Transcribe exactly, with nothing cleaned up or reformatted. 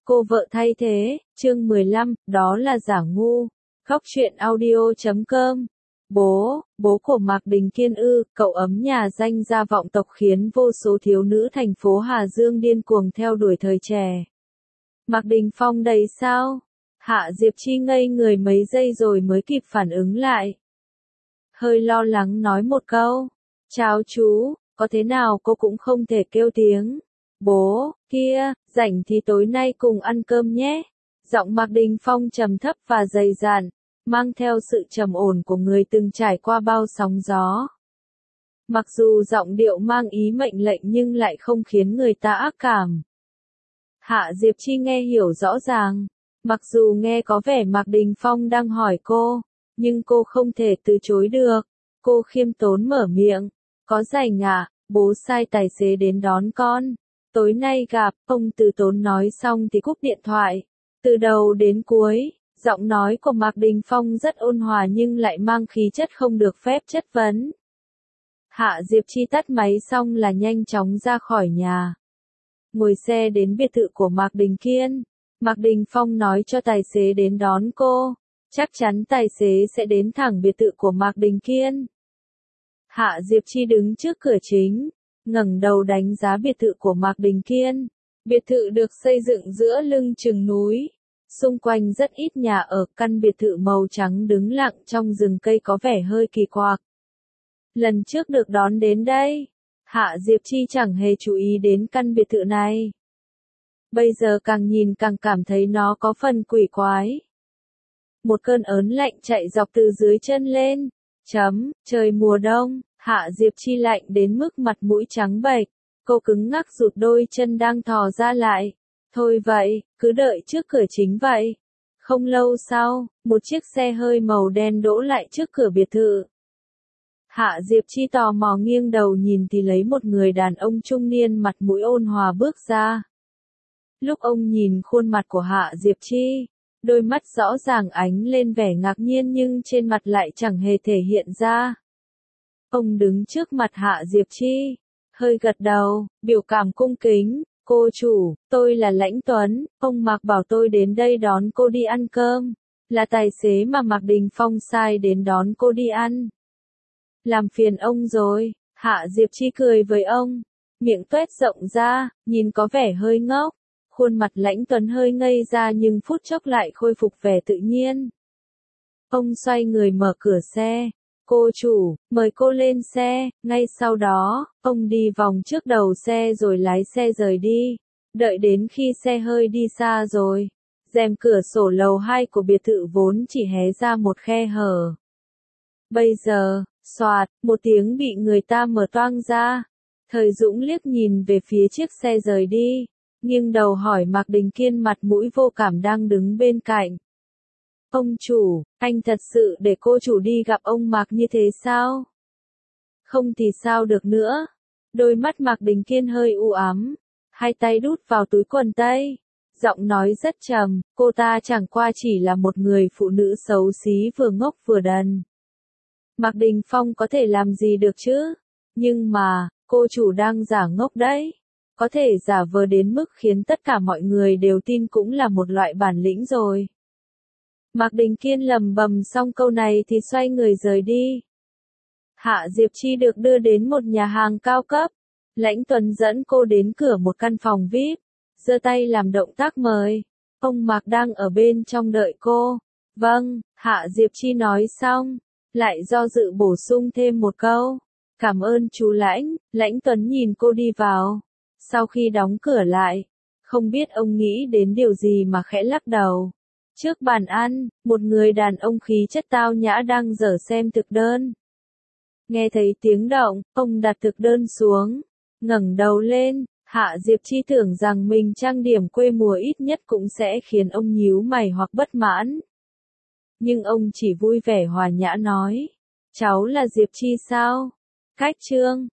Cô vợ thay thế, chương mười lăm, đó là giả ngu. Khóc chuyện audio chấm com. Bố, bố của Mạc Đình Kiên ư, cậu ấm nhà danh gia vọng tộc khiến vô số thiếu nữ thành phố Hà Dương điên cuồng theo đuổi thời trẻ. Mạc Đình Phong đấy sao? Hạ Diệp Chi ngây người mấy giây rồi mới kịp phản ứng lại. Hơi lo lắng nói một câu. Chào chú, có thế nào cô cũng không thể kêu tiếng. Bố, kia, rảnh thì tối nay cùng ăn cơm nhé. Giọng Mạc Đình Phong trầm thấp và dày dặn, mang theo sự trầm ổn của người từng trải qua bao sóng gió. Mặc dù giọng điệu mang ý mệnh lệnh nhưng lại không khiến người ta ác cảm. Hạ Diệp Chi nghe hiểu rõ ràng. Mặc dù nghe có vẻ Mạc Đình Phong đang hỏi cô, nhưng cô không thể từ chối được. Cô khiêm tốn mở miệng. Có rảnh à, bố sai tài xế đến đón con. Tối nay gặp, ông Từ Tốn nói xong thì cúp điện thoại. Từ đầu đến cuối, giọng nói của Mạc Đình Phong rất ôn hòa nhưng lại mang khí chất không được phép chất vấn. Hạ Diệp Chi tắt máy xong là nhanh chóng ra khỏi nhà. Ngồi xe đến biệt thự của Mạc Đình Kiên. Mạc Đình Phong nói cho tài xế đến đón cô. Chắc chắn tài xế sẽ đến thẳng biệt thự của Mạc Đình Kiên. Hạ Diệp Chi đứng trước cửa chính, ngẩng đầu đánh giá biệt thự của Mạc Đình Kiên. Biệt thự được xây dựng giữa lưng chừng núi. Xung quanh rất ít nhà ở, căn biệt thự màu trắng đứng lặng trong rừng cây có vẻ hơi kỳ quặc. Lần trước được đón đến đây, Hạ Diệp Chi chẳng hề chú ý đến căn biệt thự này. Bây giờ càng nhìn càng cảm thấy nó có phần quỷ quái. Một cơn ớn lạnh chạy dọc từ dưới chân lên. Chấm, trời mùa đông, Hạ Diệp Chi lạnh đến mức mặt mũi trắng bệch. Cô cứng ngắc rụt đôi chân đang thò ra lại. Thôi vậy, cứ đợi trước cửa chính vậy. Không lâu sau, một chiếc xe hơi màu đen đỗ lại trước cửa biệt thự. Hạ Diệp Chi tò mò nghiêng đầu nhìn thì lấy một người đàn ông trung niên mặt mũi ôn hòa bước ra. Lúc ông nhìn khuôn mặt của Hạ Diệp Chi, đôi mắt rõ ràng ánh lên vẻ ngạc nhiên nhưng trên mặt lại chẳng hề thể hiện ra. Ông đứng trước mặt Hạ Diệp Chi, hơi gật đầu, biểu cảm cung kính. Cô chủ, tôi là Lãnh Tuấn, ông Mạc bảo tôi đến đây đón cô đi ăn cơm. Là tài xế mà Mạc Đình Phong sai đến đón cô đi ăn. Làm phiền ông rồi, Hạ Diệp Chi cười với ông. Miệng tuét rộng ra, nhìn có vẻ hơi ngốc. Khuôn mặt Lãnh Tuấn hơi ngây ra nhưng phút chốc lại khôi phục vẻ tự nhiên. Ông xoay người mở cửa xe. Cô chủ, mời cô lên xe. Ngay sau đó, ông đi vòng trước đầu xe rồi lái xe rời đi. Đợi đến khi xe hơi đi xa rồi, rèm cửa sổ lầu hai của biệt thự vốn chỉ hé ra một khe hở. Bây giờ, xoạt, một tiếng bị người ta mở toang ra. Thời Dũng liếc nhìn về phía chiếc xe rời đi, nghiêng đầu hỏi Mạc Đình Kiên mặt mũi vô cảm đang đứng bên cạnh. Ông chủ, anh thật sự để cô chủ đi gặp ông Mạc như thế sao? Không thì sao được nữa. Đôi mắt Mạc Đình Kiên hơi u ám, hai tay đút vào túi quần tây. Giọng nói rất trầm, cô ta chẳng qua chỉ là một người phụ nữ xấu xí vừa ngốc vừa đần. Mạc Đình Phong có thể làm gì được chứ? Nhưng mà, cô chủ đang giả ngốc đấy. Có thể giả vờ đến mức khiến tất cả mọi người đều tin cũng là một loại bản lĩnh rồi. Mạc Đình Kiên lầm bầm xong câu này thì xoay người rời đi. Hạ Diệp Chi được đưa đến một nhà hàng cao cấp. Lãnh Tuấn dẫn cô đến cửa một căn phòng vi ai pi, giơ tay làm động tác mời. Ông Mạc đang ở bên trong đợi cô. Vâng, Hạ Diệp Chi nói xong, lại do dự bổ sung thêm một câu. Cảm ơn chú Lãnh. Lãnh Tuấn nhìn cô đi vào. Sau khi đóng cửa lại, không biết ông nghĩ đến điều gì mà khẽ lắc đầu. Trước bàn ăn, một người đàn ông khí chất tao nhã đang dở xem thực đơn. Nghe thấy tiếng động, ông đặt thực đơn xuống, ngẩng đầu lên. Hạ Diệp Chi tưởng rằng mình trang điểm quê mùa ít nhất cũng sẽ khiến ông nhíu mày hoặc bất mãn. Nhưng ông chỉ vui vẻ hòa nhã nói, cháu là Diệp Chi sao? Cách trương,